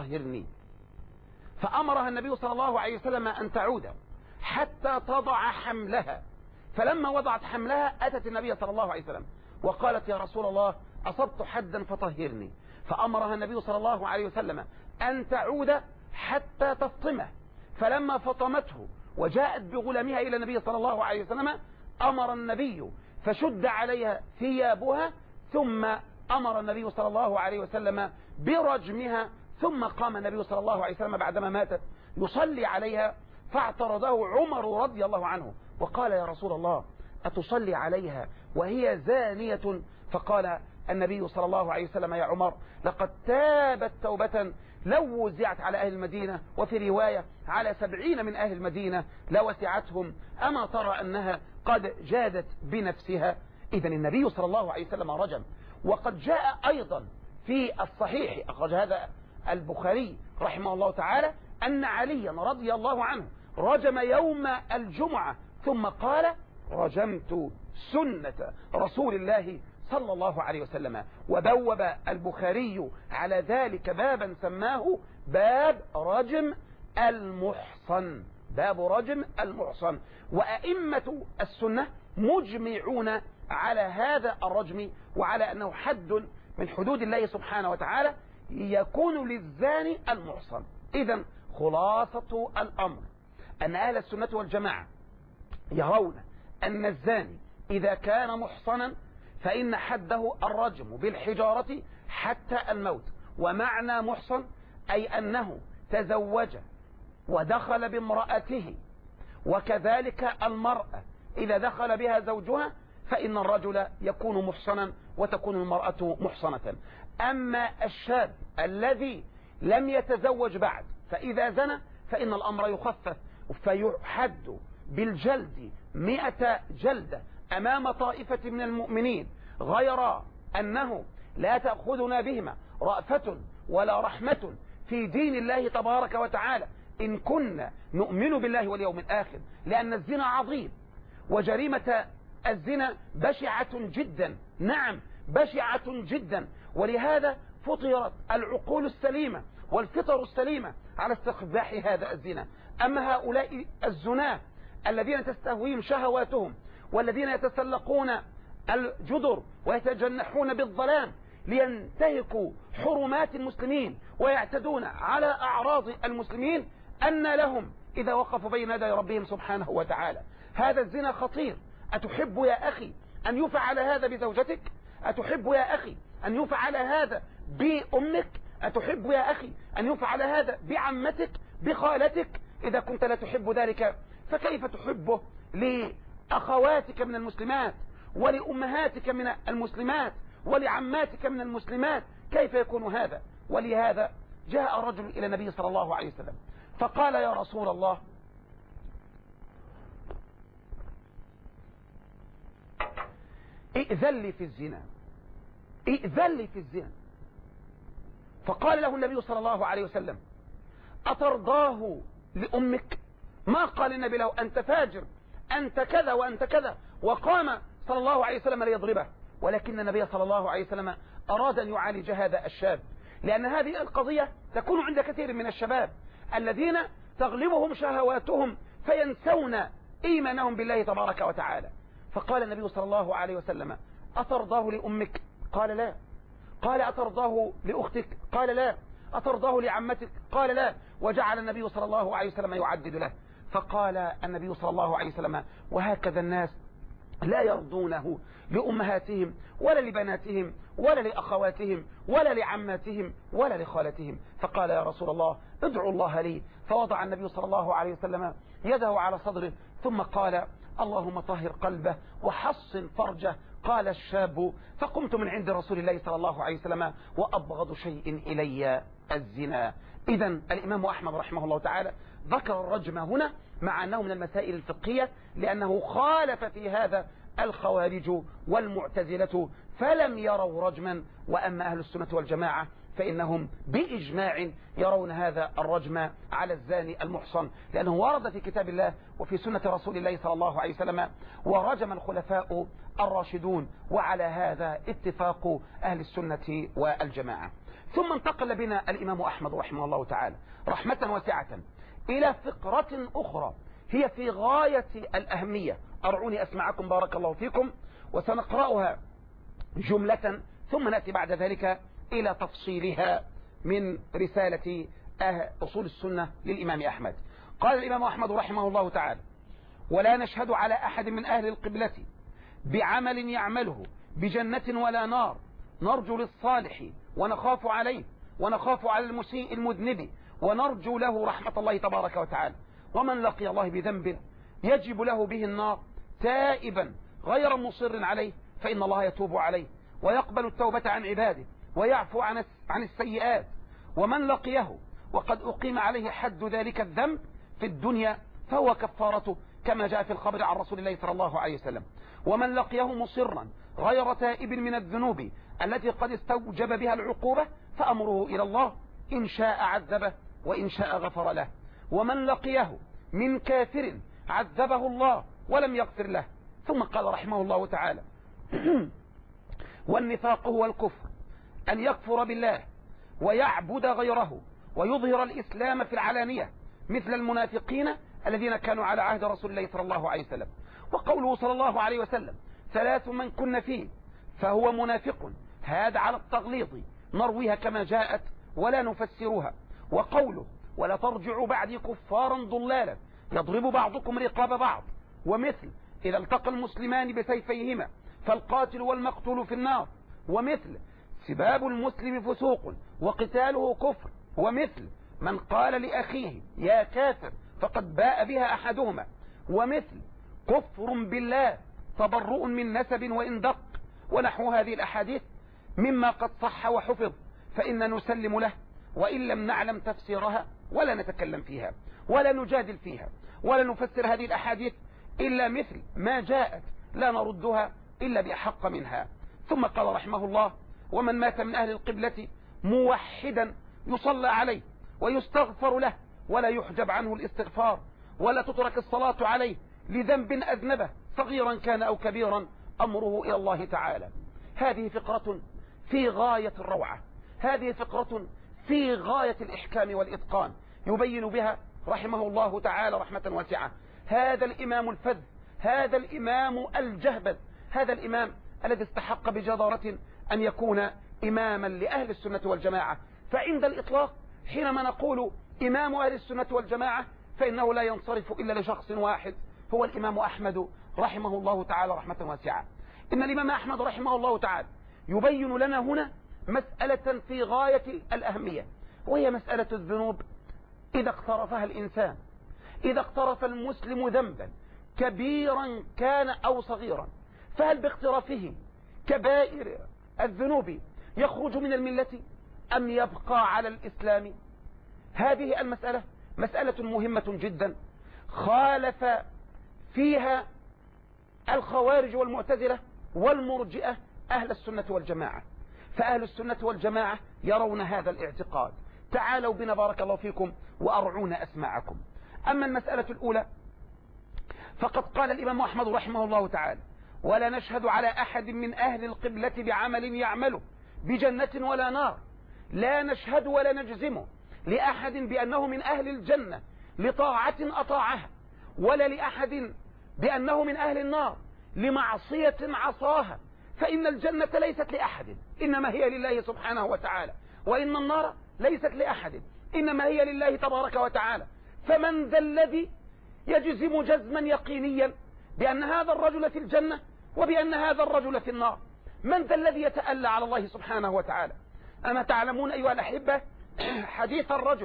فطهرني. فأمرها النبي صلى الله عليه وسلم أن تعود حتى تضع حملها. فلما وضعت حملها أتت النبي صلى الله عليه وسلم وقالت يا رسول الله أصبت حدا فطهرني. فأمرها النبي صلى الله عليه وسلم أن تعود حتى تفطمه. فلما فطمته وجاءت بغلامها إلى النبي صلى الله عليه وسلم أمر النبي فشد عليها ثيابها، ثم أمر النبي صلى الله عليه وسلم برجمها. ثم قام النبي صلى الله عليه وسلم بعدما ماتت يصلي عليها، فاعترضه عمر رضي الله عنه وقال يا رسول الله أتصلي عليها وهي زانية؟ فقال النبي صلى الله عليه وسلم يا عمر لقد تابت توبة لو وزعت على أهل المدينة، وفي رواية على 70 من أهل المدينة لوسعتهم، أما ترى أنها قد جادت بنفسها؟ إذن النبي صلى الله عليه وسلم رجم. وقد جاء أيضا في الصحيح أخرج هذا البخاري رحمه الله تعالى أن عليا رضي الله عنه رجم يوم الجمعة ثم قال رجمت سنة رسول الله صلى الله عليه وسلم. وبوب البخاري على ذلك بابا سماه باب رجم المحصن، باب رجم المحصن. وأئمة السنة مجمعون على هذا الرجم وعلى أنه حد من حدود الله سبحانه وتعالى يكون للزاني المحصن. إذن خلاصة الأمر أن أهل السنة والجماعة يرون أن الزاني إذا كان محصنا فإن حده الرجم بالحجارة حتى الموت. ومعنى محصن أي أنه تزوج ودخل بامرأته، وكذلك المرأة إذا دخل بها زوجها فإن الرجل يكون محصنا وتكون المرأة محصنة. أما الشاب الذي لم يتزوج بعد فإذا زنى فإن الأمر يخفف فيحد بالجلد 100 جلدة أمام طائفة من المؤمنين، غير أنه لا تأخذنا بهما رأفة ولا رحمة في دين الله تبارك وتعالى إن كنا نؤمن بالله واليوم الآخر، لأن الزنا عظيم وجريمة الزنا بشعة جدا، نعم بشعة جدا. ولهذا فطرت العقول السليمة والفطر السليمة على استقباح هذا الزنا. أما هؤلاء الزناة الذين تستهويهم شهواتهم والذين يتسلقون الجدر ويتجنحون بالظلام لينتهكوا حرمات المسلمين ويعتدون على أعراض المسلمين، أن لهم إذا وقفوا بين يدي ربهم سبحانه وتعالى. هذا الزنا خطير. أتحب يا أخي أن يفعل هذا بزوجتك؟ أتحب يا أخي أن يفعل هذا بأمك؟ أتحب يا أخي أن يفعل هذا بعمتك بخالتك؟ إذا كنت لا تحب ذلك فكيف تحبه لأخواتك من المسلمات ولأمهاتك من المسلمات ولعماتك من المسلمات؟ كيف يكون هذا؟ ولهذا جاء رجل إلى النبي صلى الله عليه وسلم فقال يا رسول الله ائذن لي في الزنا، ائذن لي في الزنا. فقال له النبي صلى الله عليه وسلم أترضاه لأمك؟ ما قال النبي له أنت فاجر أنت كذا وأنت كذا وقام صلى الله عليه وسلم ليضربه، ولكن النبي صلى الله عليه وسلم أراد أن يعالج هذا الشاب، لأن هذه القضية تكون عند كثير من الشباب الذين تغلبهم شهواتهم فينسون إيمانهم بالله تبارك وتعالى. فقال النبي صلى الله عليه وسلم أترضاه لأمك؟ قال لا. قال أترضاه لأختك؟ قال لا. أترضاه لعمتك؟ قال لا. وجعل النبي صلى الله عليه وسلم يعدد له. فقال النبي صلى الله عليه وسلم وهكذا الناس لا يرضونه لأمهاتهم ولا لبناتهم ولا لأخواتهم ولا لعماتهم ولا لخالتهم. فقال يا رسول الله ادعو الله لي. فوضع النبي صلى الله عليه وسلم يده على صدره ثم قال اللهم طهر قلبه وحصن فرجه. قال الشاب فقمت من عند رسول الله صلى الله عليه وسلم وأبغض شيء إلي الزنا. إذن الإمام أحمد رحمه الله تعالى ذكر الرجم هنا مع أنه من المسائل الفقهية، لأنه خالف في هذا الخوارج والمعتزلة فلم يروا رجما. وأما أهل السنة والجماعة فإنهم بإجماع يرون هذا الرجم على الزاني المحصن، لأنه ورد في كتاب الله وفي سنة رسول الله صلى الله عليه وسلم ورجم الخلفاء الراشدون، وعلى هذا اتفاق أهل السنة والجماعة. ثم انتقل بنا الإمام أحمد رحمه الله تعالى رحمة واسعة إلى فقرة أخرى هي في غاية الأهمية. أرعوني أسمعكم بارك الله فيكم، وسنقرأها جملة ثم نأتي بعد ذلك إلى تفصيلها من رسالة أصول السنة للإمام أحمد. قال الإمام أحمد رحمه الله تعالى: ولا نشهد على أحد من أهل القبلة بعمل يعمله بجنة ولا نار، نرجو للصالح ونخاف عليه، ونخاف على المسيء المذنب، ونرجو له رحمة الله تبارك وتعالى. ومن لقي الله بذنب يجب له به النار تائبا غير مصر عليه فإن الله يتوب عليه ويقبل التوبة عن عباده ويعفو عن السيئات. ومن لقيه وقد أقيم عليه حد ذلك الذنب في الدنيا فهو كفارته كما جاء في الخبر عن رسول الله صلى الله عليه وسلم. ومن لقيه مصرا غير تائب من الذنوب التي قد استوجب بها العقوبة فأمره إلى الله، إن شاء عذبه وإن شاء غفر له. ومن لقيه من كافر عذبه الله ولم يغفر له. ثم قال رحمه الله تعالى: والنفاق هو الكفر، أن يكفر بالله ويعبد غيره ويظهر الإسلام في العلانية مثل المنافقين الذين كانوا على عهد رسول الله صلى الله عليه وسلم. وقوله صلى الله عليه وسلم: ثلاث من كن فيه فهو منافق، هذا على التغليظ نرويها كما جاءت ولا نفسرها. وقوله: ولا ترجعوا بعدي كفارا ضلالا يضرب بعضكم رقاب بعض، ومثل إذا التقى المسلمان بسيفيهما فالقاتل والمقتول في النار، ومثل سباب المسلم فسوق وقتاله كفر، ومثل من قال لأخيه يا كافر فقد باء بها أحدهما، ومثل كفر بالله تبرؤ من نسب وإن دق. ونحو هذه الأحاديث مما قد صح وحفظ فإن نسلم له وإن لم نعلم تفسيرها ولا نتكلم فيها ولا نجادل فيها ولا نفسر هذه الأحاديث إلا مثل ما جاءت، لا نردها إلا بأحق منها. ثم قال رحمه الله: ومن مات من أهل القبلة موحدا يصلى عليه ويستغفر له ولا يحجب عنه الاستغفار ولا تترك الصلاة عليه لذنب أذنبه صغيرا كان أو كبيرا أمره إلى الله تعالى. هذه فقرة في غاية الروعة، هذه فقرة في غاية الإحكام والإتقان، يبين بها رحمه الله تعالى رحمة واسعة هذا الإمام الفذ، هذا الإمام الجهبذ، هذا الإمام الذي استحق بجدارة أن يكون إماما لأهل السنة والجماعة. فعند الإطلاق حينما نقول إمام أهل السنة والجماعة فإنه لا ينصرف إلا لشخص واحد، هو الإمام أحمد رحمه الله تعالى رحمة واسعة. إن الإمام أحمد رحمه الله تعالى يبين لنا هنا مسألة في غاية الأهمية، وهي مسألة الذنوب إذا اقترفها الإنسان، إذا اقترف المسلم ذنبا كبيرا كان أو صغيرا، فهل باقترافه كبائر الذنوب يخرج من الملة أم يبقى على الإسلام؟ هذه المسألة مسألة مهمة جدا خالف فيها الخوارج والمعتزلة والمرجئة أهل السنة والجماعة. فأهل السنة والجماعة يرون هذا الاعتقاد. تعالوا بنا بارك الله فيكم وأرعونا أسماعكم. أما المسألة الأولى فقد قال الإمام أحمد رحمه الله تعالى: ولا نشهد على أحد من أهل القبلة بعمل يعمله بجنة ولا نار، لا نشهد ولا نجزم لأحد بأنه من أهل الجنة لطاعة أطاعها، ولا لأحد بأنه من أهل النار لمعصية عصاها، فإن الجنة ليست لأحد إنما هي لله سبحانه وتعالى، وإن النار ليست لأحد إنما هي لله تبارك وتعالى. فمن ذا الذي يجزم جزما يقينيا بأن هذا الرجل في الجنة وبأن هذا الرجل في النار؟ من ذا الذي يتألى على الله سبحانه وتعالى؟ أما تعلمون أيها الأحبة حديث الرجل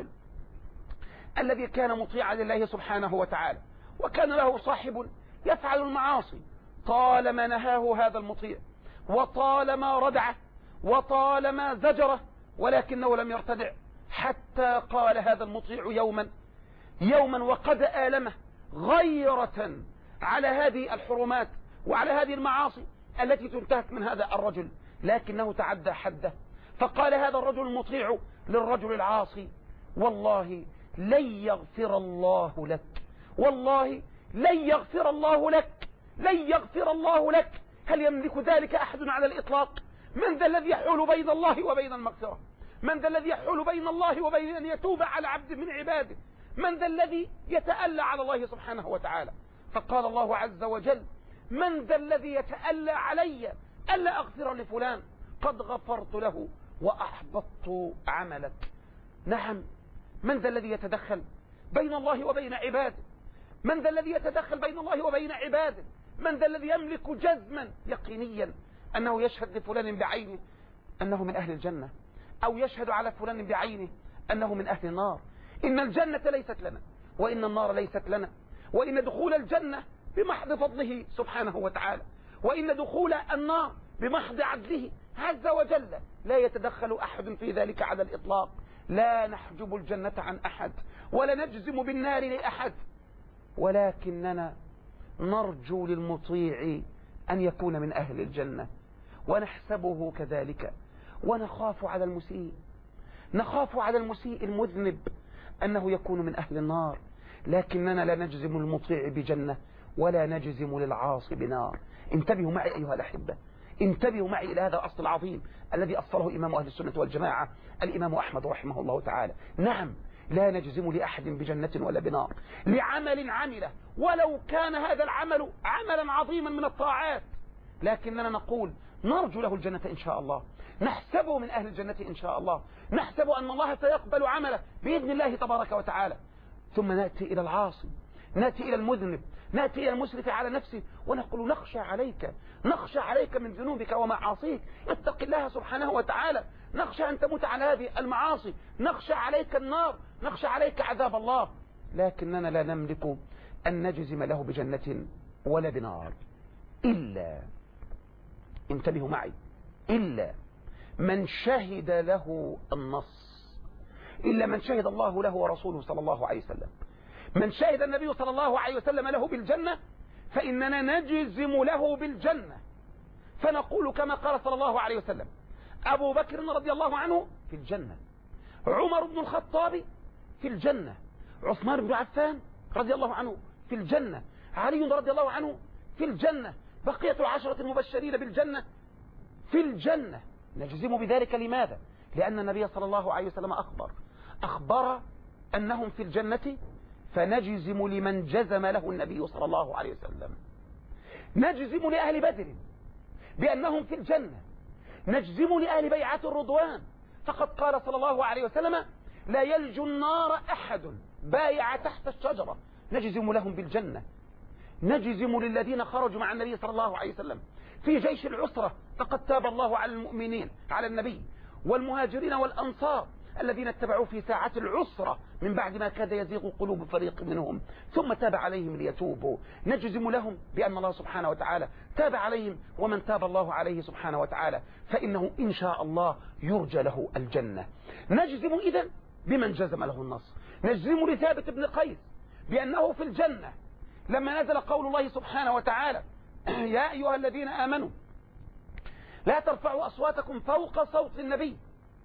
الذي كان مطيعا لله سبحانه وتعالى وكان له صاحب يفعل المعاصي، طالما نهاه هذا المطيع وطالما ردعه وطالما زجره ولكنه لم يرتدع، حتى قال هذا المطيع يوما وقد آلمه غيرة على هذه الحرمات وعلى هذه المعاصي التي تنتهك من هذا الرجل، لكنه تعدى حده، فقال هذا الرجل المطيع للرجل العاصي: والله لن يغفر الله لك، والله لن يغفر الله لك، لن يغفر الله لك. هل يملك ذلك أحد على الإطلاق؟ من ذا الذي يحول بين الله وبين المغفرة؟ من ذا الذي يحول بين الله وبين أن يتوب على عبد من عباده؟ من ذا الذي يتألى على الله سبحانه وتعالى؟ فقال الله عز وجل: من ذا الذي يتألى علي ألا أغفر لفلان قد غفرت له وأحبطت عملك. نعم، من ذا الذي يتدخل بين الله وبين عباده؟ من ذا الذي يتدخل بين الله وبين عباده؟ من ذا الذي يملك جزما يقينيا أنه يشهد لفلان بعينه أنه من أهل الجنة، أو يشهد على فلان بعينه أنه من أهل النار؟ إن الجنة ليست لنا، وإن النار ليست لنا، وإن دخول الجنة بمحض فضله سبحانه وتعالى، وإن دخول النار بمحض عدله عز وجل. لا يتدخل أحد في ذلك على الإطلاق. لا نحجب الجنة عن أحد ولا نجزم بالنار لأحد، ولكننا نرجو للمطيع أن يكون من أهل الجنة، ونحسبه كذلك، ونخاف على المسيء، نخاف على المسيء المذنب أنه يكون من أهل النار، لكننا لا نجزم المطيع بجنة ولا نجزم للعاصي بنار. انتبهوا معي أيها الأحبة، انتبهوا معي إلى هذا الأصل العظيم الذي أصله إمام أهل السنة والجماعة الإمام أحمد رحمه الله تعالى. نعم، لا نجزم لأحد بجنة ولا بنار لعمل عمله، ولو كان هذا العمل عملا عظيما من الطاعات، لكننا نقول نرجو له الجنة إن شاء الله، نحسبه من أهل الجنة إن شاء الله، نحسب أن الله سيقبل عمله بإذن الله تبارك وتعالى. ثم نأتي إلى العاصي، نأتي إلى المذنب، نأتي إلى المسرف على نفسه، ونقول نخشى عليك، نخشى عليك من ذنوبك ومعاصيك، اتق الله سبحانه وتعالى، نخشى أن تموت على هذه المعاصي، نخشى عليك النار، نخشى عليك عذاب الله. لكننا لا نملك أن نجزم له بجنة ولا بنار، إلا، انتبهوا معي، إلا من شهد له النص، إلا من شهد الله له ورسوله صلى الله عليه وسلم. من شهد النبي صلى الله عليه وسلم له بالجنة فإننا نجزم له بالجنة، فنقول كما قال صلى الله عليه وسلم: أبو بكر رضي الله عنه في الجنة، عمر بن الخطاب في الجنة، عثمان بن عفان رضي الله عنه في الجنة، علي رضي الله عنه في الجنة، بقية العشرة المبشرين بالجنة في الجنة. نجزم بذلك لماذا؟ لأن النبي صلى الله عليه وسلم أخبر أنهم في الجنة، فنجزم لمن جزم له النبي صلى الله عليه وسلم. نجزم لأهل بدر بأنهم في الجنة، نجزم لأهل بيعة الرضوان، فقد قال صلى الله عليه وسلم: لا يلج النار أحد بايع تحت الشجرة، نجزم لهم بالجنة. نجزم للذين خرجوا مع النبي صلى الله عليه وسلم في جيش العسرة، فقد تاب الله على المؤمنين، على النبي والمهاجرين والأنصار الذين اتبعوا في ساعة العسرة من بعد ما كاد يزيغ قلوب فريق منهم ثم تاب عليهم ليتوبوا. نجزم لهم بأن الله سبحانه وتعالى تاب عليهم، ومن تاب الله عليه سبحانه وتعالى فإنه إن شاء الله يرجى له الجنة. نجزم إذن بمن جزم له النص. نجزم لثابت بن قيس بأنه في الجنة لما نزل قول الله سبحانه وتعالى: يا أيها الذين آمنوا لا ترفعوا أصواتكم فوق صوت النبي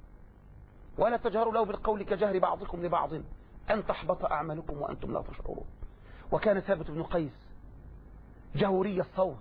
ولا تجهروا له بالقول كجهر بعضكم لبعض أن تحبط أعمالكم وأنتم لا تشعرون. وكان ثابت بن قيس جهوري الصوت،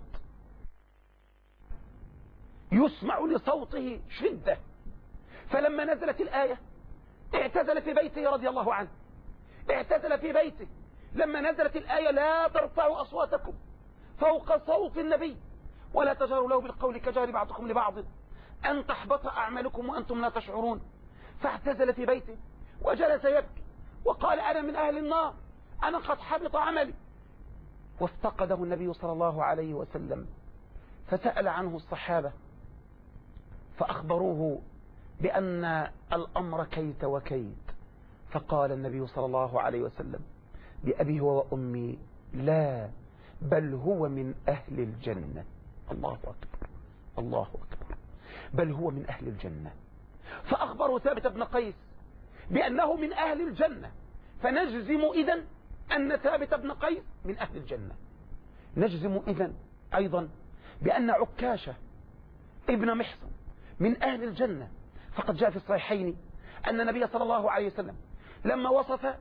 يسمع لصوته شدة، فلما نزلت الآية اعتزل في بيته رضي الله عنه، اعتزل في بيته لما نزلت الآية: لا ترفعوا أصواتكم فوق صوت النبي ولا تجهروا له بالقول كجهر بعضكم لبعض أن تحبط أعمالكم وأنتم لا تشعرون. فاعتزل في بيته وجلس يبكي وقال: أنا من أهل النار، أنا قد حبط عملي. وافتقده النبي صلى الله عليه وسلم، فسأل عنه الصحابة فأخبروه بأن الأمر كيت وكيت، فقال النبي صلى الله عليه وسلم: بأبي وأمي لا، بل هو من أهل الجنة. الله أكبر، الله أكبر، بل هو من أهل الجنة. فأخبروا ثابت بن قيس بأنه من أهل الجنة، فنجزم إذن أن ثابت بن قيس من أهل الجنة. نجزم إذن أيضا بأن عكاشة ابن محصن من أهل الجنة، فقد جاء في الصحيحين أن النبي صلى الله عليه وسلم لما وصف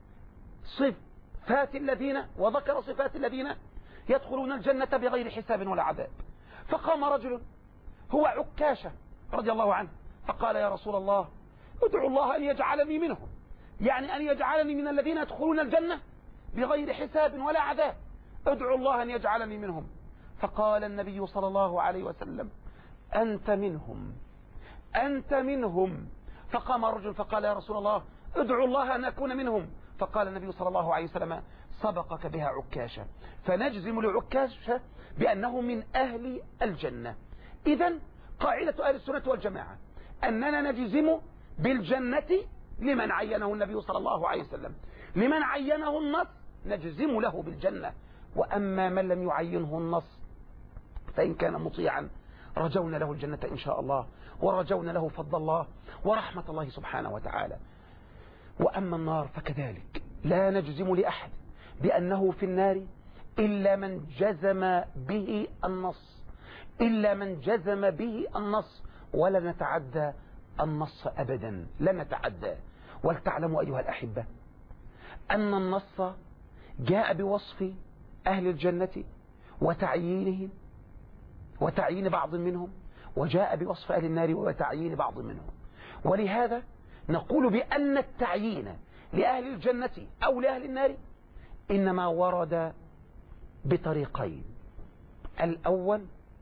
صفات الذين وذكر صفات الذين يدخلون الجنة بغير حساب ولا عذاب، فقام رجل هو عكاشة رضي الله عنه فقال: يا رسول الله، ادعو الله أن يجعلني منهم، يعني أن يجعلني من الذين يدخلون الجنة بغير حساب ولا عذاب، ادعو الله أن يجعلني منهم. فقال النبي صلى الله عليه وسلم أنت منهم، أنت منهم. فقام الرجل فقال يا رسول الله ادعو الله أن أكون منهم. فقال النبي صلى الله عليه وسلم سبقك بها عكاشة، فنجزم لعكاشة بأنه من أهل الجنة. إذن قاعدة أهل السنة والجماعة أننا نجزم بالجنة لمن عينه النبي صلى الله عليه وسلم، لمن عينه النص نجزم له بالجنة، وأما من لم يعينه النص فإن كان مطيعا رجونا له الجنة إن شاء الله، ورجونا له فضل الله ورحمة الله سبحانه وتعالى. وأما النار فكذلك لا نجزم لأحد بأنه في النار إلا من جزم به النص، إلا من جزم به النص، ولا نتعدى النص أبدا، لا نتعدى. ولتعلموا أيها الأحبة أن النص جاء بوصف أهل الجنة وتعيينهم وتعيين بعض منهم، وجاء بوصف أهل النار وتعيين بعض منهم. ولهذا نقول بأن التعيين لأهل الجنة أو لأهل النار إنما ورد بطريقين. الأول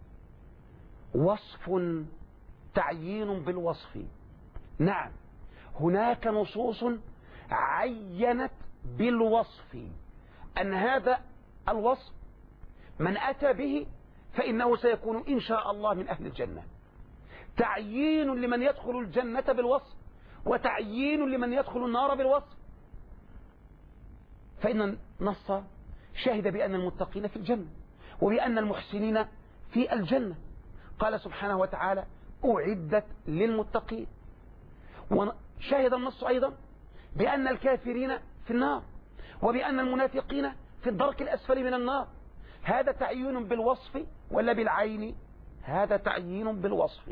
وصف تعيين بالوصف، نعم هناك نصوص عينت بالوصف أن هذا الوصف من أتى به فإنه سيكون إن شاء الله من أهل الجنة، تعيين لمن يدخل الجنة بالوصف وتعيين لمن يدخل النار بالوصف. فإن النص شهد بأن المتقين في الجنة وبأن المحسنين في الجنة، قال سبحانه وتعالى أعدت للمتقين. وشهد النص أيضا بأن الكافرين في النار وبأن المنافقين في الدرك الأسفل من النار. هذا تعيين بالوصف ولا بالعين؟ هذا تعيين بالوصف،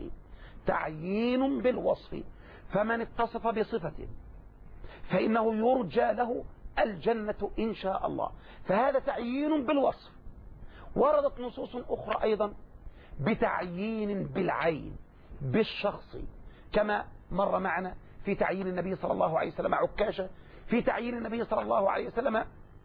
تعيين بالوصف. فمن اتصف بصفة فإنه يرجى له الجنة إن شاء الله، فهذا تعيين بالوصف. وردت نصوص أخرى أيضا بتعيين بالعين بالشخص، كما مر معنا في تعيين النبي صلى الله عليه وسلم عكاشة، في تعيين النبي صلى الله عليه وسلم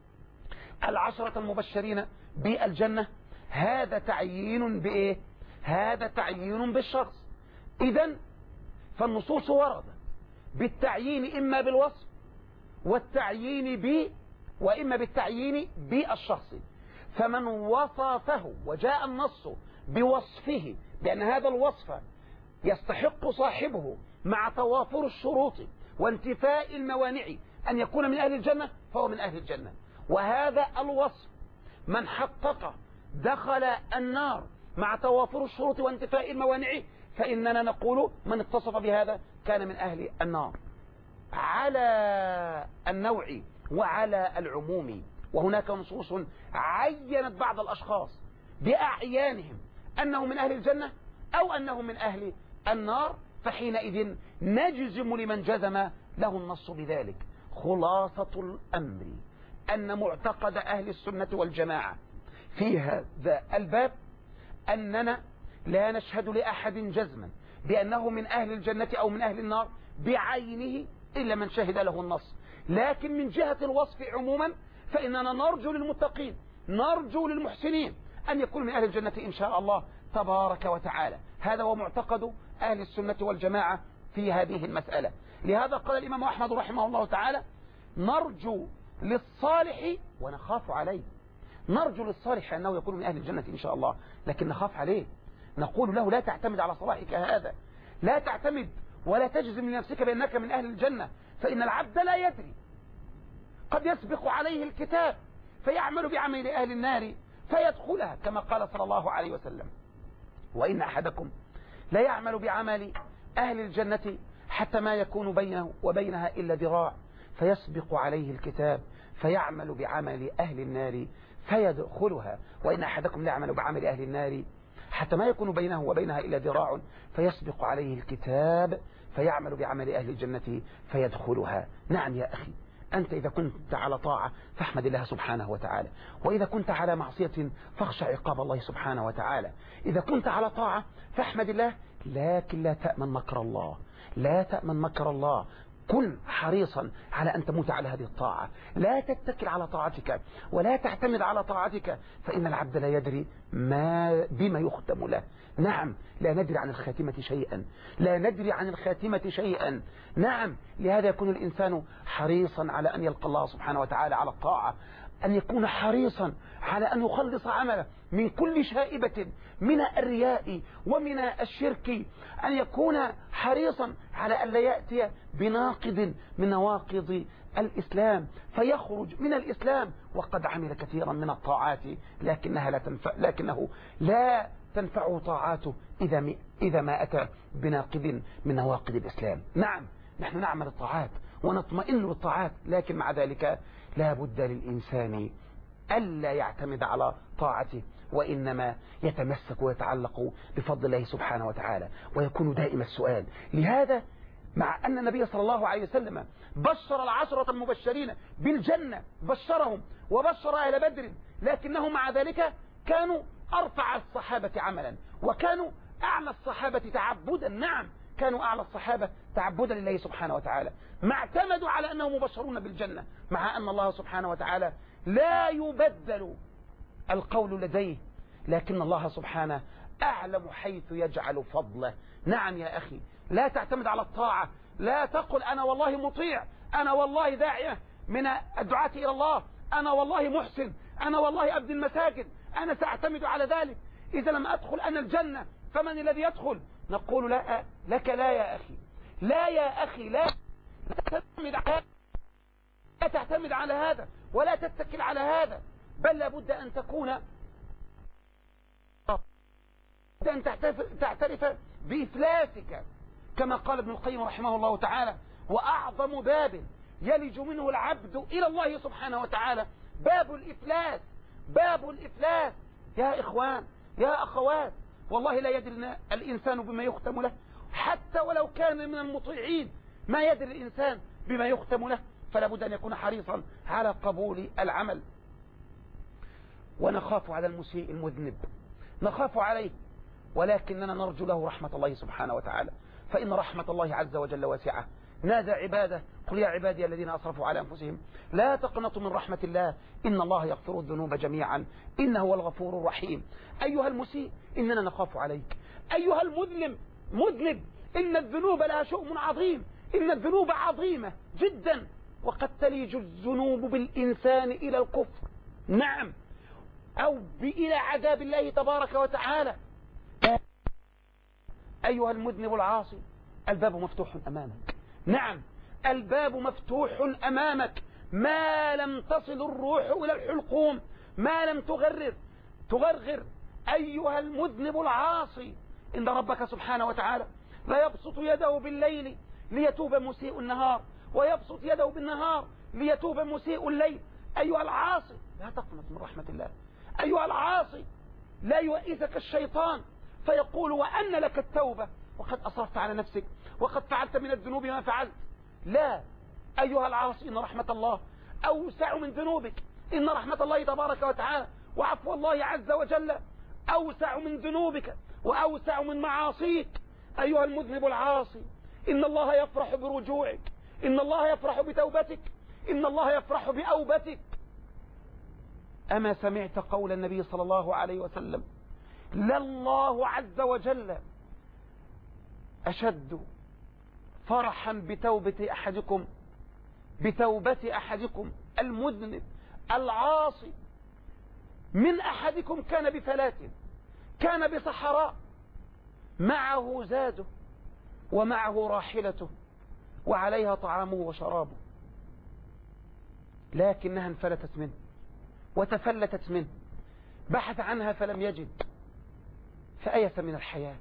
10 المبشرين بالجنة. هذا تعيين بإيه؟ هذا تعيين بالشخص. إذن فالنصوص وردت بالتعيين إما بالوصف والتعيين وإما بالتعيين بالشخص. فمن وصفه وجاء النص بوصفه بأن هذا الوصف يستحق صاحبه مع توافر الشروط وانتفاء الموانع أن يكون من أهل الجنة فهو من أهل الجنة. وهذا الوصف من حقق دخل النار مع توافر الشروط وانتفاء الموانع فإننا نقول من اتصف بهذا كان من أهل النار على النوع وعلى العموم. وهناك نصوص عينت بعض الأشخاص بأعيانهم أنه من أهل الجنة أو أنه من أهل النار، فحينئذ نجزم لمن جزم له النص بذلك. خلاصة الأمر أن معتقد أهل السنة والجماعة في هذا الباب أننا لا نشهد لأحد جزما بأنه من أهل الجنة أو من أهل النار بعينه إلا من شهد له النص. لكن من جهة الوصف عموما فإننا نرجو للمتقين، نرجو للمحسنين أن يكونوا من أهل الجنة إن شاء الله تبارك وتعالى. هذا هو معتقد أهل السنة والجماعة في هذه المسألة. لهذا قال الإمام أحمد رحمه الله تعالى نرجو للصالح ونخاف عليه. نرجو للصالح أنه يكون من أهل الجنة إن شاء الله، لكن نخاف عليه، نقول له لا تعتمد على صلاحك هذا، لا تعتمد ولا تجزم لنفسك بأنك من أهل الجنة، فإن العبد لا يدري، قد يسبق عليه الكتاب فيعمل بعمل أهل النار فيدخلها، كما قال صلى الله عليه وسلم وإن أحدكم لا يعمل بعمل أهل الجنة حتى ما يكون بينه وبينها إلا ذراع فيسبق عليه الكتاب فيعمل بعمل أهل النار فيدخلها، وإن أحدكم لا يعمل بعمل أهل النار حتى ما يكون بينه وبينها إلا ذراع فيسبق عليه الكتاب فيعمل بعمل أهل الجنة فيدخلها. نعم يا أخي، أنت إذا كنت على طاعة فاحمد الله سبحانه وتعالى، وإذا كنت على معصية فاخشى عقاب الله سبحانه وتعالى. إذا كنت على طاعة فاحمد الله، لكن لا تأمن مكر الله، لا تأمن مكر الله. كن حريصا على أن تموت على هذه الطاعة، لا تتكل على طاعتك ولا تعتمد على طاعتك، فإن العبد لا يدري بما يختم له. نعم، لا ندري عن الخاتمة شيئا، لا ندري عن الخاتمة شيئا. نعم، لهذا يكون الإنسان حريصا على أن يلقى الله سبحانه وتعالى على الطاعة، أن يكون حريصا على أن يخلص عمله من كل شائبة من الرياء ومن الشرك، أن يكون حريصا على أن لا يأتي بناقض من نواقض الإسلام فيخرج من الإسلام وقد عمل كثيرا من الطاعات لكنه لا تنفعه طاعاته إذا ما أتى بناقض من نواقض الإسلام. نعم، نحن نعمل الطاعات ونطمئن للطاعات، لكن مع ذلك لا بد للإنسان ألا يعتمد على طاعته، وإنما يتمسك ويتعلق بفضل الله سبحانه وتعالى، ويكون دائم السؤال. لهذا مع أن النبي صلى الله عليه وسلم بشر العشرة المبشرين بالجنة، بشرهم وبشر أهل بدر، لكنهم مع ذلك كانوا أرفع الصحابة عملا وكانوا أعلى الصحابة تعبدا. نعم، كانوا أعلى الصحابة تعبدا لله سبحانه وتعالى، ما اعتمدوا على أنهم مبشرون بالجنة، مع أن الله سبحانه وتعالى لا يبدل القول لديه، لكن الله سبحانه أعلم حيث يجعل فضله. نعم يا أخي، لا تعتمد على الطاعة، لا تقل أنا والله مطيع، أنا والله داعية من الدعاة إلى الله، أنا والله محسن، أنا والله أبني المساجد، أنا سأعتمد على ذلك، إذا لم أدخل أنا الجنة فمن الذي يدخل؟ نقول لا لك، لا يا أخي، لا يا أخي، لا تعتمد على هذا ولا تتكل على هذا، بل لابد أن تكون أن تعترف بإفلاسك، كما قال ابن القيم رحمه الله تعالى: وأعظم باب يلج منه العبد إلى الله سبحانه وتعالى باب الإفلاس، باب الإفلاس. يا إخوان، يا أخوات، والله لا يدري الإنسان بما يختم له، حتى ولو كان من المطيعين ما يدري الإنسان بما يختم له، فلا بد أن يكون حريصا على قبول العمل. ونخاف على المسيء المذنب، نخاف عليه، ولكننا نرجو له رحمة الله سبحانه وتعالى، فإن رحمة الله عز وجل واسعة. نادى عباده: قل يا عبادي الذين أسرفوا على أنفسهم لا تقنطوا من رحمة الله إن الله يغفر الذنوب جميعا إنه هو الغفور الرحيم. أيها المسيء، إننا نخاف عليك. أيها المذنب، إن الذنوب لها شؤم عظيم، إن الذنوب عظيمة جدا، وقد تليج الذنوب بالإنسان إلى الكفر، نعم، أو إلى عذاب الله تبارك وتعالى. أيها المذنب العاصي، الباب مفتوح أمامك، نعم، الباب مفتوح أمامك، ما لم تصل الروح إلى الحلقوم، ما لم تغرغر. أيها المذنب العاصي، إن ربك سبحانه وتعالى لا يبسط يده بالليل ليتوب مسيء النهار، ويبسط يده بالنهار ليتوب مسيء الليل. أيها العاصي، لا تقنط من رحمة الله. أيها العاصي، لا يؤيسك الشيطان فيقول وأن لك التوبة وقد أصرفت على نفسك وقد فعلت من الذنوب ما فعلت. لا، أيها العاصي، إن رحمة الله أوسع من ذنوبك، إن رحمة الله تبارك وتعالى وعفو الله عز وجل أوسع من ذنوبك وأوسع من معاصيك. أيها المذنب العاصي، إن الله يفرح برجوعك، إن الله يفرح بتوبتك، إن الله يفرح بأوبتك. أما سمعت قول النبي صلى الله عليه وسلم: لله عز وجل أشد فرحا بتوبة أحدكم المذنب العاصي من أحدكم كان بفلاة، كان بصحراء، معه زاده ومعه راحلته وعليها طعامه وشرابه، لكنها انفلتت منه وتفلتت منه، بحث عنها فلم يجد، فأيس من الحياة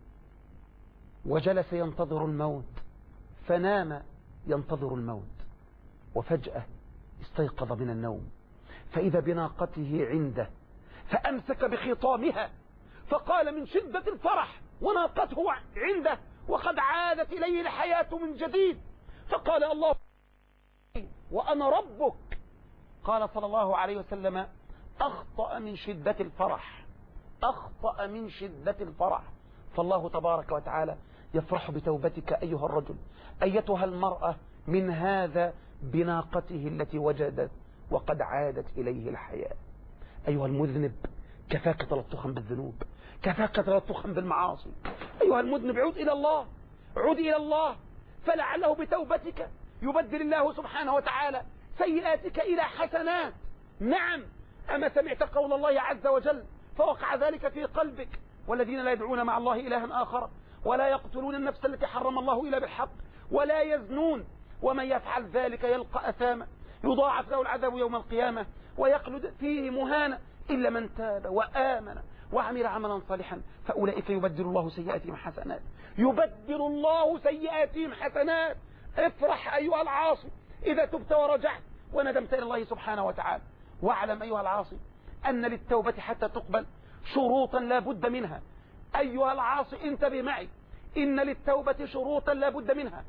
وجلس ينتظر الموت، فنام ينتظر الموت، وفجأة استيقظ من النوم فإذا بناقته عنده، فأمسك بخطامها فقال من شدة الفرح وناقته عنده وقد عادت إليه الحياة من جديد، فقال: الله وأنا ربك. قال صلى الله عليه وسلم: أخطأ من شدة الفرح، أخطأ من شدة الفرح. فالله تبارك وتعالى يفرح بتوبتك أيها الرجل، أيتها المرأة، من هذا بناقته التي وجدت وقد عادت إليه الحياة. أيها المذنب، كفاك تلطخا بالذنوب، كفاك تلطخا بالمعاصي. أيها المذنب، عد إلى الله، عد إلى الله، فلعله بتوبتك يبدل الله سبحانه وتعالى سيئاتك إلى حسنات. نعم، أما سمعت قول الله عز وجل فوقع ذلك في قلبك: والذين لا يدعون مع الله إلها آخر ولا يقتلون النفس التي حرم الله إلا بالحق ولا يزنون ومن يفعل ذلك يلقى أثاما يضاعف له العذاب يوم القيامة ويخلد فيه مهانا إلا من تاب وآمن وعمل عملا صالحا فأولئك يبدل الله سيئاتهم حسنات. يبدل الله سيئاتهم حسنات. افرح أيها العاصي إذا تبت ورجعت وندمت إلى الله سبحانه وتعالى. واعلم أيها العاصي أن للتوبة حتى تقبل شروطا لا بد منها. أيها العاصي انتبه معي، إن للتوبة شروطا لا بد منها.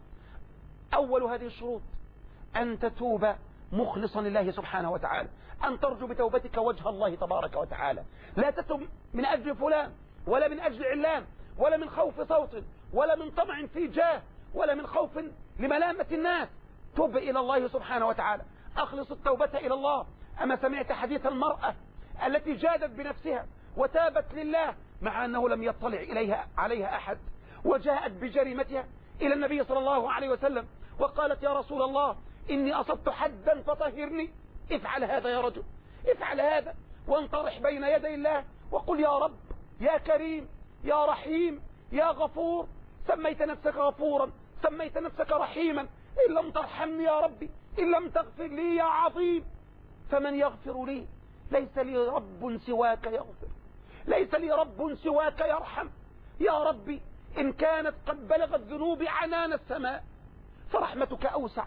أول هذه الشروط أن تتوب مخلصا لله سبحانه وتعالى، أن ترجو بتوبتك وجه الله تبارك وتعالى. لا تتوب من أجل فلان ولا من أجل علان ولا من خوف صوت ولا من طمع في جاه ولا من خوف لملامة الناس. تب إلى الله سبحانه وتعالى، أخلص التوبة إلى الله. أما سمعت حديث المرأة التي جادت بنفسها وتابت لله مع أنه لم يطلع عليها أحد، وجاءت بجريمتها إلى النبي صلى الله عليه وسلم وقالت: يا رسول الله، إني أصبت حدا فطهرني. افعل هذا يا رجل، افعل هذا وانطرح بين يدي الله وقل: يا رب، يا كريم، يا رحيم، يا غفور. سميت نفسك غفورا، سميت نفسك رحيما، إن لم ترحمني يا ربي، إن لم تغفر لي يا عظيم، فمن يغفر لي؟ ليس لي رب سواك يغفر، ليس لي رب سواك يرحم. يا ربي، إن كانت قد بلغت ذنوبي عنان السماء فرحمتك أوسع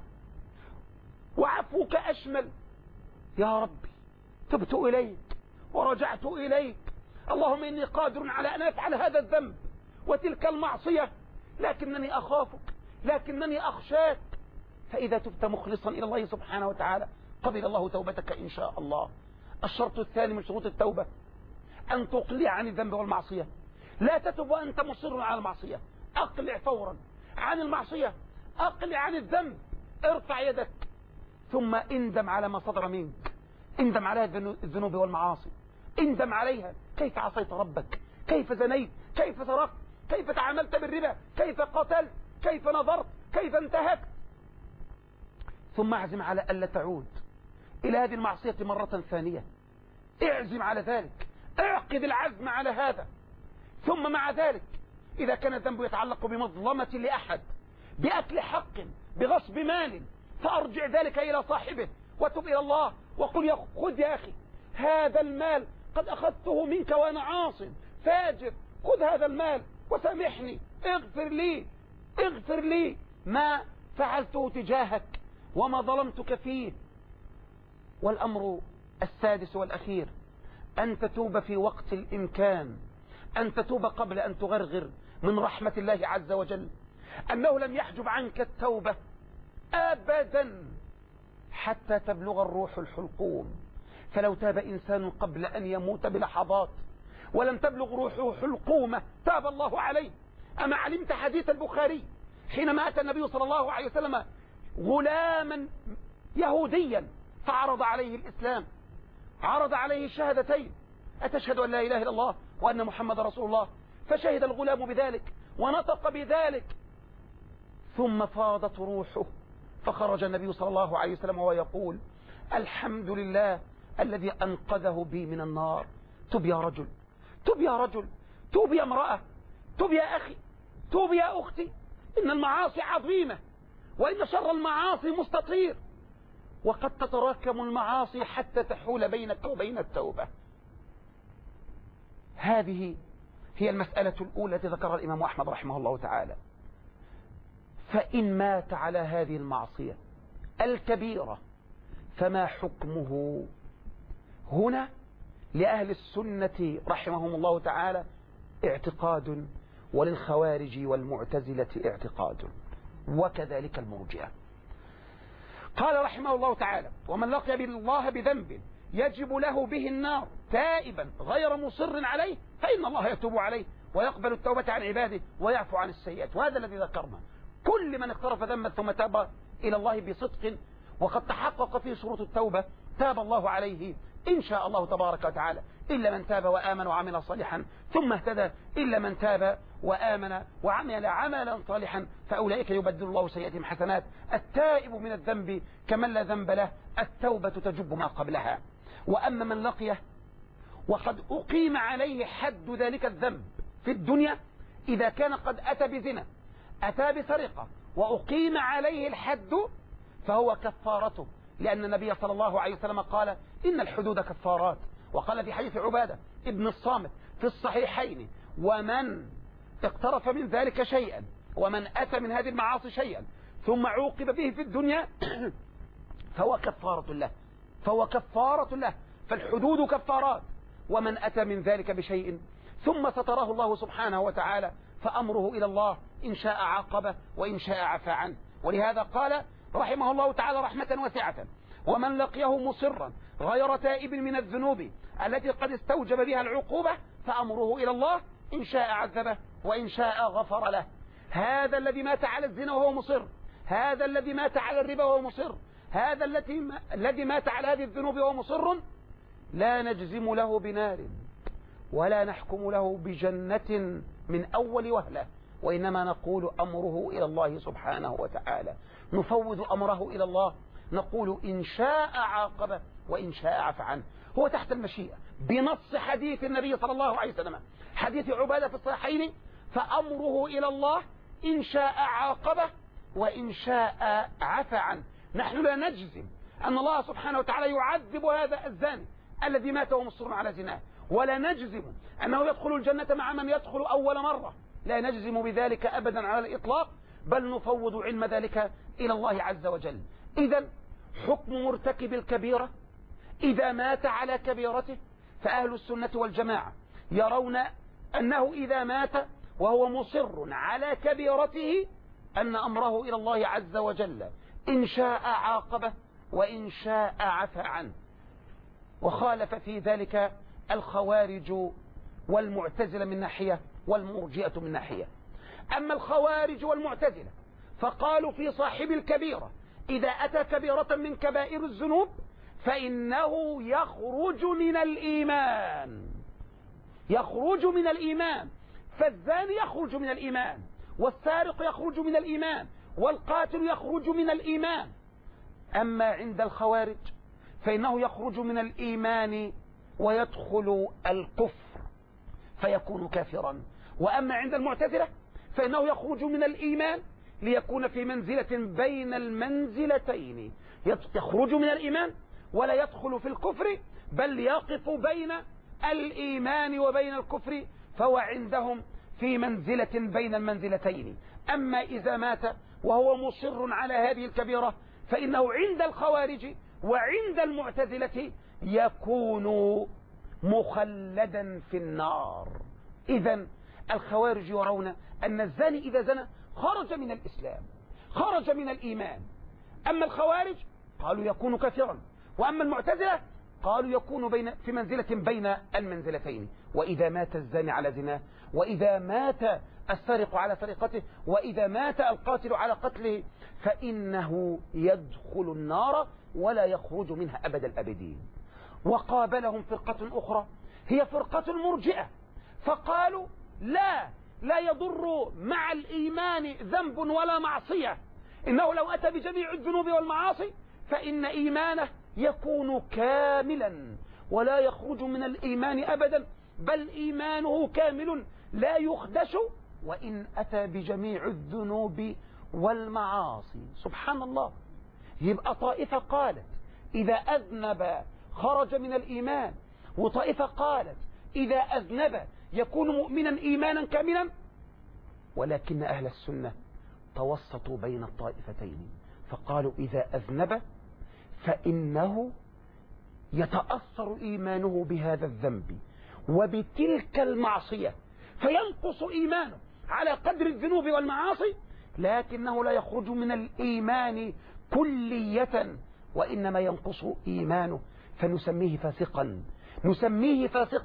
وعفوك أشمل. يا ربي، تبت إليك ورجعت إليك. اللهم إني قادر على أن أفعل هذا الذنب وتلك المعصية، لكنني أخافك، لكنني أخشاك. فإذا تبت مخلصا إلى الله سبحانه وتعالى قبل الله توبتك إن شاء الله. الشرط الثاني من شروط التوبة أن تقلع عن الذنب والمعصية. لا تتب وأنت مصر على المعصية، أقلع فورا عن المعصية، أقلع عن الذنب، ارفع يدك، ثم اندم على ما صدر منك، اندم على الذنوب والمعاصي، اندم عليها. كيف عصيت ربك، كيف زنيت، كيف سرقت، كيف تعاملت بالربا، كيف قتلت، كيف نظرت، كيف انتهكت. ثم اعزم على ألا تعود إلى هذه المعصية مرة ثانية. اعزم على ذلك، اعقد العزم على هذا. ثم مع ذلك إذا كان الذنب يتعلق بمظلمة لأحد، بأكل حق، بغصب مال، فأرجع ذلك إلى صاحبه وتب إلى الله وقل: خذ يا أخي هذا المال، قد أخذته منك وأنا عاص فاجر، خذ هذا المال وسامحني، اغفر لي، اغفر لي ما فعلته تجاهك وما ظلمتك فيه. والأمر السادس والأخير أن تتوب في وقت الإمكان، أن تتوب قبل أن تغرغر من رحمة الله عز وجل، أنه لم يحجب عنك التوبة أبدا حتى تبلغ الروح الحلقوم. فلو تاب إنسان قبل أن يموت بلحظات ولم تبلغ روحه حلقومة تاب الله عليه. أما علمت حديث البخاري حينما أتى النبي صلى الله عليه وسلم غلاما يهوديا فعرض عليه الإسلام، عرض عليه الشهادتين: أتشهد أن لا إله إلا الله وأن محمد رسول الله؟ فشهد الغلام بذلك ونطق بذلك، ثم فاضت روحه، فخرج النبي صلى الله عليه وسلم وهو يقول: الحمد لله الذي أنقذه بي من النار. تب يا رجل، تب يا رجل، توب يا امرأة، توب يا أخي، توب يا أختي. إن المعاصي عظيمة، وإن شر المعاصي مستطير، وقد تتراكم المعاصي حتى تحول بينك وبين التوبة. هذه هي المسألة الأولى التي ذكرها الإمام أحمد رحمه الله تعالى. فإن مات على هذه المعصية الكبيرة فما حكمه؟ هنا لأهل السنة رحمهم الله تعالى اعتقاد، وللخوارج والمعتزلة اعتقاد، وكذلك المرجئة. قال رحمه الله تعالى: ومن لقي بالله بذنب يجب له به النار تائبا غير مصر عليه فإن الله يتوب عليه ويقبل التوبة عن عباده ويعفو عن السيئات. وهذا الذي ذكرنا، كل من اقترف ذنبا ثم تاب إلى الله بصدق وقد تحقق فيه شروط التوبة تاب الله عليه إن شاء الله تبارك وتعالى، إلا من تاب وآمن وعمل صالحا ثم اهتدى، إلا من تاب وآمن وعمل عملا صالحا فأولئك يبدل الله سيئاتهم حسنات. التائب من الذنب كمن لا ذنب له، التوبة تجب ما قبلها. وأما من لقيه وقد أقيم عليه حد ذلك الذنب في الدنيا، إذا كان قد أتى بزنا، أتى بسرقة، وأقيم عليه الحد، فهو كفارته، لأن النبي صلى الله عليه وسلم قال إن الحدود كفارات. وقال في حديث عبادة ابن الصامت في الصحيحين: ومن اقترف من ذلك شيئا، ومن أتى من هذه المعاصي شيئا ثم عوقب به في الدنيا فهو كفارة له، فهو كفارة له. فالحدود كفارات، ومن أتى من ذلك بشيء ثم ستره الله سبحانه وتعالى فأمره إلى الله، إن شاء عاقبه وإن شاء عفى عنه. ولهذا قال رحمه الله تعالى رحمة واسعة: ومن لقيه مصرا غير تائب من الذنوب التي قد استوجب بها العقوبة فأمره إلى الله، إن شاء عذبه وإن شاء غفر له. هذا الذي مات على الزنا وهو مصر، هذا الذي مات على الربا وهو مصر، هذا الذي مات على هذه الذنوب وهو مصر، لا نجزم له بنار ولا نحكم له بجنة من أول وهلة، وإنما نقول أمره إلى الله سبحانه وتعالى، نفوض أمره إلى الله، نقول إن شاء عاقبه وإن شاء عفى عنه. هو تحت المشيئة بنص حديث النبي صلى الله عليه وسلم، حديث عبادة في الصحيحين: فأمره إلى الله إن شاء عاقبه وإن شاء عفى عنه. نحن لا نجزم أن الله سبحانه وتعالى يعذب هذا الزاني الذي مات ومصر على زناه، ولا نجزم أنه يدخل الجنة مع من يدخل أول مرة، لا نجزم بذلك أبدا على الإطلاق، بل نفوض علم ذلك إلى الله عز وجل. إذن حكم مرتكب الكبيرة إذا مات على كبيرته، فأهل السنة والجماعة يرون أنه إذا مات وهو مصر على كبيرته أن أمره إلى الله عز وجل، إن شاء عاقبه وإن شاء عفى عنه. وخالف في ذلك الخوارج والمعتزلة من ناحية والمرجئة من ناحية. أما الخوارج والمعتزلة فقالوا في صاحب الكبيرة إذا أتى كبيرة من كبائر الذنوب فإنه يخرج من الإيمان، يخرج من الإيمان. فالزاني يخرج من الإيمان، والسارق يخرج من الإيمان، والقاتل يخرج من الإيمان. أما عند الخوارج فإنه يخرج من الإيمان ويدخل الكفر فيكون كافرا. وأما عند المعتزلة فإنه يخرج من الإيمان ليكون في منزلة بين المنزلتين، يخرج من الإيمان ولا يدخل في الكفر، بل يقف بين الإيمان وبين الكفر، فهو عندهم في منزلة بين المنزلتين. أما إذا مات وهو مصر على هذه الكبيرة فإنه عند الخوارج وعند المعتزلة يكون مخلدا في النار. إذن الخوارج يرون أن الزاني إذا زنى خرج من الإسلام، خرج من الإيمان. أما الخوارج قالوا يكون كافرا، وأما المعتزلة قالوا يكون في منزلة بين المنزلتين. وإذا مات الزاني على زناه، وإذا مات السارق على سرقته، وإذا مات القاتل على قتله، فإنه يدخل النار ولا يخرج منها أبد الأبدين. وقابلهم فرقة أخرى هي فرقة المرجئة، فقالوا لا يضر مع الإيمان ذنب ولا معصية، إنه لو أتى بجميع الذنوب والمعاصي فإن إيمانه يكون كاملا ولا يخرج من الإيمان أبدا، بل إيمانه كامل لا يخدش وإن أتى بجميع الذنوب والمعاصي. سبحان الله. يبقى طائفة قالت إذا أذنب خرج من الإيمان، وطائفة قالت إذا أذنب يكون مؤمنا إيمانا كاملا. ولكن أهل السنة توسطوا بين الطائفتين فقالوا إذا أذنب فإنه يتأثر إيمانه بهذا الذنب وبتلك المعصية فينقص إيمانه على قدر الذنوب والمعاصي، لكنه لا يخرج من الإيمان كلية وإنما ينقص إيمانه، فنسميه فاسقا، نسميه فاسقا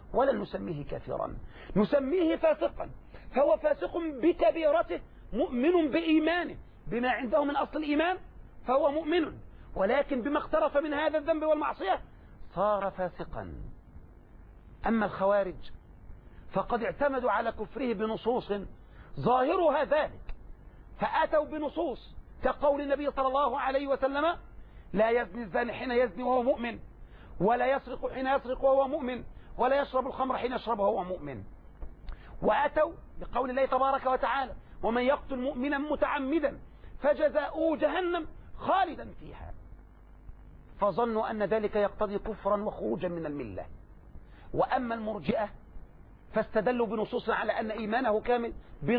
ولن نسميه كافرا، نسميه فاسقا، فهو فاسق بكبيرته مؤمن بإيمانه، بما عنده من أصل الإيمان فهو مؤمن، ولكن بما اقترف من هذا الذنب والمعصية صار فاسقا. أما الخوارج فقد اعتمدوا على كفره بنصوص ظاهرها ذلك، فأتوا بنصوص كقول النبي صلى الله عليه وسلم: لا يزني الزاني حين يزني وهو مؤمن، ولا يسرق حين يسرق وهو مؤمن، ولا يشرب الخمر حين يشرب وهو مؤمن. وأتوا بقول الله تبارك وتعالى: ومن يقتل مؤمنا متعمدا فجزاؤه جهنم خالدا فيها. فظنوا أن ذلك يقتضي كفرا وخروجا من الملة. وأما المرجئة فاستدلوا بنصوص على أن إيمانه كامل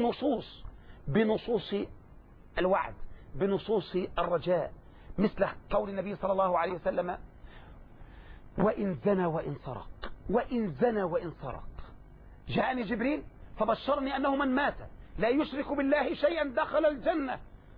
بنصوص الوعد، بنصوص الرجاء، مثل قول النبي صلى الله عليه وسلم: وإن زنى وإن سرق، وإن زنى وإن سرق. جاءني جبريل فبشرني أنه من مات لا يشرك بالله شيئا دخل الجنة،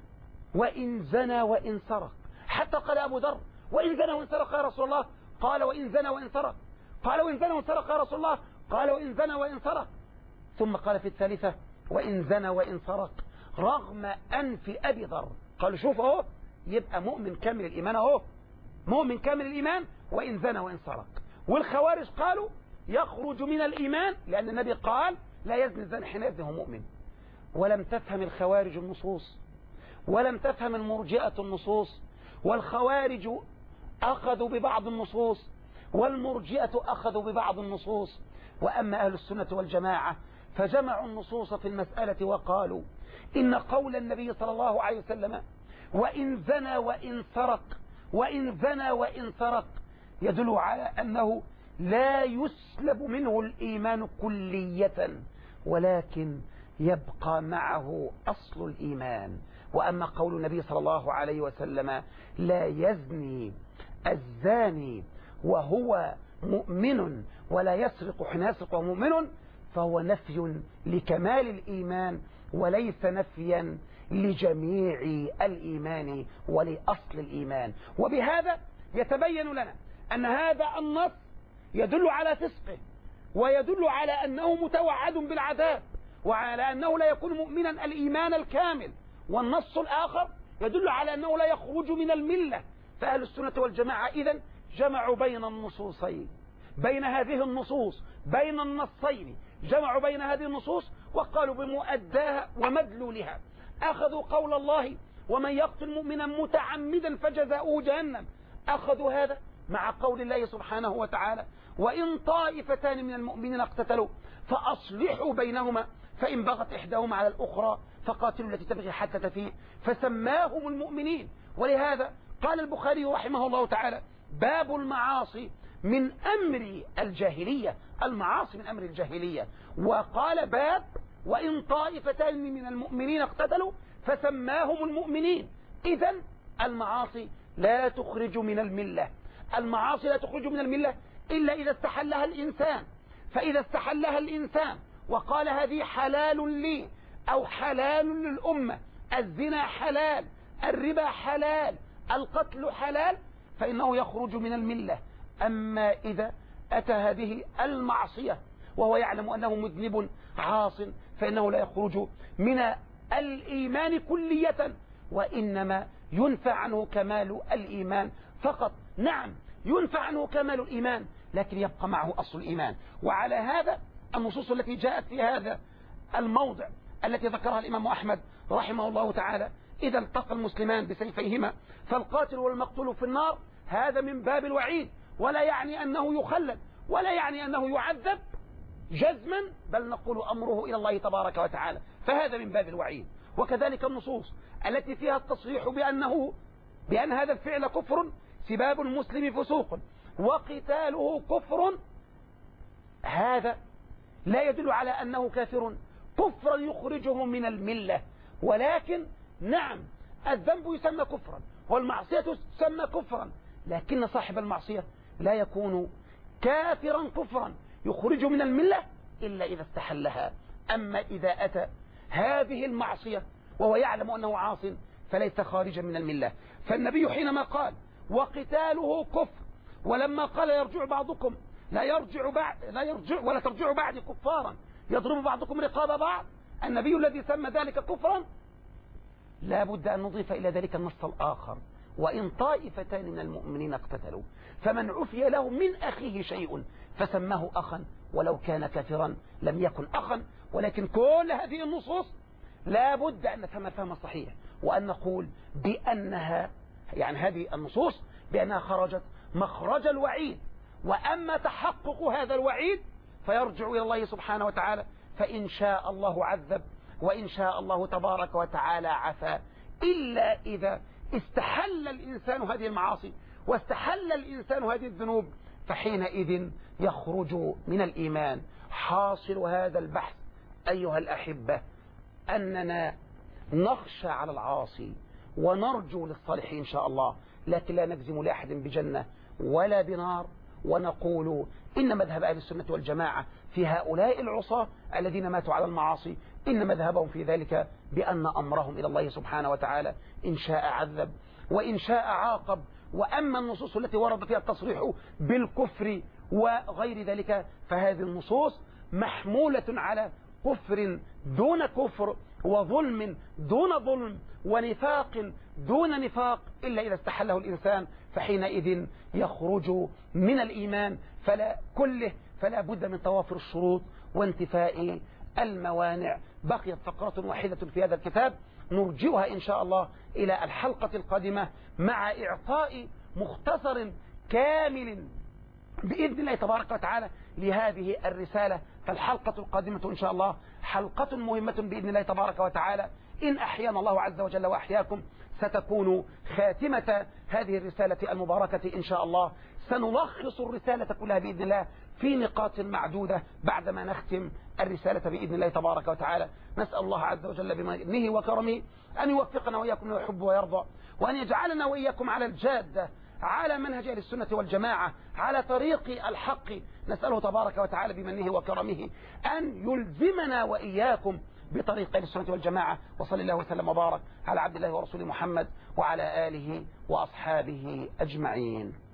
وإن زنى وإن سرق. حتى قال أبو ذر: وإن زنى وإن سرق يا رسول الله؟ قال: وإن زنى وإن سرق. قال: وإن زنى وإن سرق يا رسول الله؟ قال: وإن زنى وإن سرق. ثم قال في الثالثة: وإن زنى وإن سرق رغم أنف أبي ذر. قالوا: شوف اهو، يبقى مؤمن كامل الإيمان اهو، مؤمن كامل الإيمان وإن زنى وإن سرق. والخوارج قالوا يخرج من الإيمان لأن النبي قال: لا يزني الزاني حين يزني وهو مؤمن. ولم تفهم الخوارج النصوص، ولم تفهم المرجئة النصوص، والخوارج أخذوا ببعض النصوص والمرجئة أخذوا ببعض النصوص. وأما أهل السنة والجماعة فجمعوا النصوص في المسألة وقالوا إن قول النبي صلى الله عليه وسلم: وإن زنى وإن سرق، وإن زنى وإن سرق، يدل على أنه لا يسلب منه الإيمان كلية، ولكن يبقى معه أصل الإيمان. وأما قول النبي صلى الله عليه وسلم: لا يزني الزاني وهو مؤمن ولا يسرق حين يسرق وهو مؤمن، فهو نفي لكمال الإيمان وليس نفيا لجميع الإيمان ولأصل الإيمان. وبهذا يتبين لنا أن هذا النص يدل على فسقه، ويدل على أنه متوعد بالعذاب، وعلى أنه لا يكون مؤمنا الإيمان الكامل. والنص الآخر يدل على أنه لا يخرج من الملة. فأهل السنة والجماعة إذن جمعوا بين النصوصين، بين هذه النصوص، بين النصين، جمعوا بين هذه النصوص وقالوا بمؤداها ومدلولها. أخذوا قول الله: ومن يقتل مؤمنا متعمدا فجزاؤه جهنم، أخذوا هذا مع قول الله سبحانه وتعالى: وإن طائفتان من المؤمنين اقتتلوا فأصلحوا بينهما فإن بغت إحداهما على الأخرى فقاتلوا التي تبغي حتى تفيء، فسماهم المؤمنين. ولهذا قال البخاري رحمه الله تعالى: باب المعاصي من أمر الجاهلية، المعاصي من أمر الجاهلية. وقال باب: وإن طائفتان من المؤمنين اقتتلوا فسماهم المؤمنين. إذن المعاصي لا تخرج من الملة، المعاصي لا تخرج من الملة إلا إذا استحلها الإنسان. فإذا استحلها الإنسان وقال: هذه حلال لي أو حلال للأمة، الزنا حلال، الربا حلال، القتل حلال، فإنه يخرج من الملة. أما إذا أتى هذه المعصية وهو يعلم أنه مذنب عاص فإنه لا يخرج من الإيمان كلية، وإنما ينفى عنه كمال الإيمان فقط. نعم، ينفى عنه كمال الإيمان لكن يبقى معه أصل الإيمان. وعلى هذا النصوص التي جاءت في هذا الموضع التي ذكرها الإمام أحمد رحمه الله تعالى: إذا التقى المسلمان بسيفيهما فالقاتل والمقتول في النار، هذا من باب الوعيد، ولا يعني أنه يخلد، ولا يعني أنه يعذب جزما، بل نقول أمره إلى الله تبارك وتعالى، فهذا من باب الوعيد. وكذلك النصوص التي فيها التصريح بأن هذا الفعل كفر: سباب المسلم فسوق وقتاله كفر، هذا لا يدل على أنه كافر كفرا يخرجه من الملة، ولكن نعم الذنب يسمى كفرا والمعصية تسمى كفرا، لكن صاحب المعصية لا يكون كافرا كفرا يخرج من الملة إلا إذا استحلها. أما إذا أتى هذه المعصية وهو يعلم أنه عاص فليس خارجا من الملة. فالنبي حينما قال: وقتاله كفر، ولما قال: يرجع بعضكم لا يرجع ولا ترجعوا بعد كفارا يضرب بعضكم رقاب بعض، النبي الذي سمى ذلك كفرا. لا بد أن نضيف إلى ذلك النص الآخر: وإن طائفتان من المؤمنين اقتتلوا فمن عفي له من أخيه شيء فسماه أخا ولو كان كافرا لم يكن أخا. ولكن كل هذه النصوص لا بد أن نفهم فهم صحيح، وأن نقول بأنها يعني هذه النصوص بأنها خرجت مخرج الوعيد، وأما تحقق هذا الوعيد فيرجع إلى الله سبحانه وتعالى، فإن شاء الله عذب وإن شاء الله تبارك وتعالى عفا، إلا إذا استحل الإنسان هذه المعاصي واستحل الإنسان هذه الذنوب فحينئذ يخرج من الإيمان. حاصل هذا البحث أيها الأحبة أننا نخشى على العاصي ونرجو للصالحين إن شاء الله، لكن لا نجزم لأحد بجنة ولا بنار، ونقول إن مذهب أهل السنة والجماعة في هؤلاء العصاة الذين ماتوا على المعاصي إن مذهبهم في ذلك بأن أمرهم إلى الله سبحانه وتعالى، إن شاء عذب وإن شاء عاقب. وأما النصوص التي ورد فيها التصريح بالكفر وغير ذلك فهذه النصوص محمولة على كفر دون كفر وظلم دون ظلم ونفاق دون نفاق، إلا إذا استحله الإنسان فحينئذ يخرج من الإيمان. فلا بد من توافر الشروط وانتفاء الموانع. بقيت فقرة واحدة في هذا الكتاب نرجئها إن شاء الله إلى الحلقة القادمة مع إعطاء مختصر كامل بإذن الله تبارك وتعالى لهذه الرسالة. فالحلقة القادمة إن شاء الله حلقة مهمة بإذن الله تبارك وتعالى، إن أحيانا الله عز وجل وأحياكم ستكون خاتمة هذه الرسالة المباركة إن شاء الله. سنلخص الرسالة كلها بإذن الله في نقاط معدودة بعدما نختم الرسالة بإذن الله تبارك وتعالى. نسأل الله عز وجل بمنه وكرمه أن يوفقنا وإياكم لما يحب ويرضى، وأن يجعلنا وإياكم على الجادة، على منهج أهل السنة والجماعة، على طريق الحق. نسأله تبارك وتعالى بمنه وكرمه أن يلزمنا وإياكم بطريق أهل السنة والجماعة. وصلى الله وسلم وبارك على عبد الله ورسوله محمد وعلى آله وأصحابه أجمعين.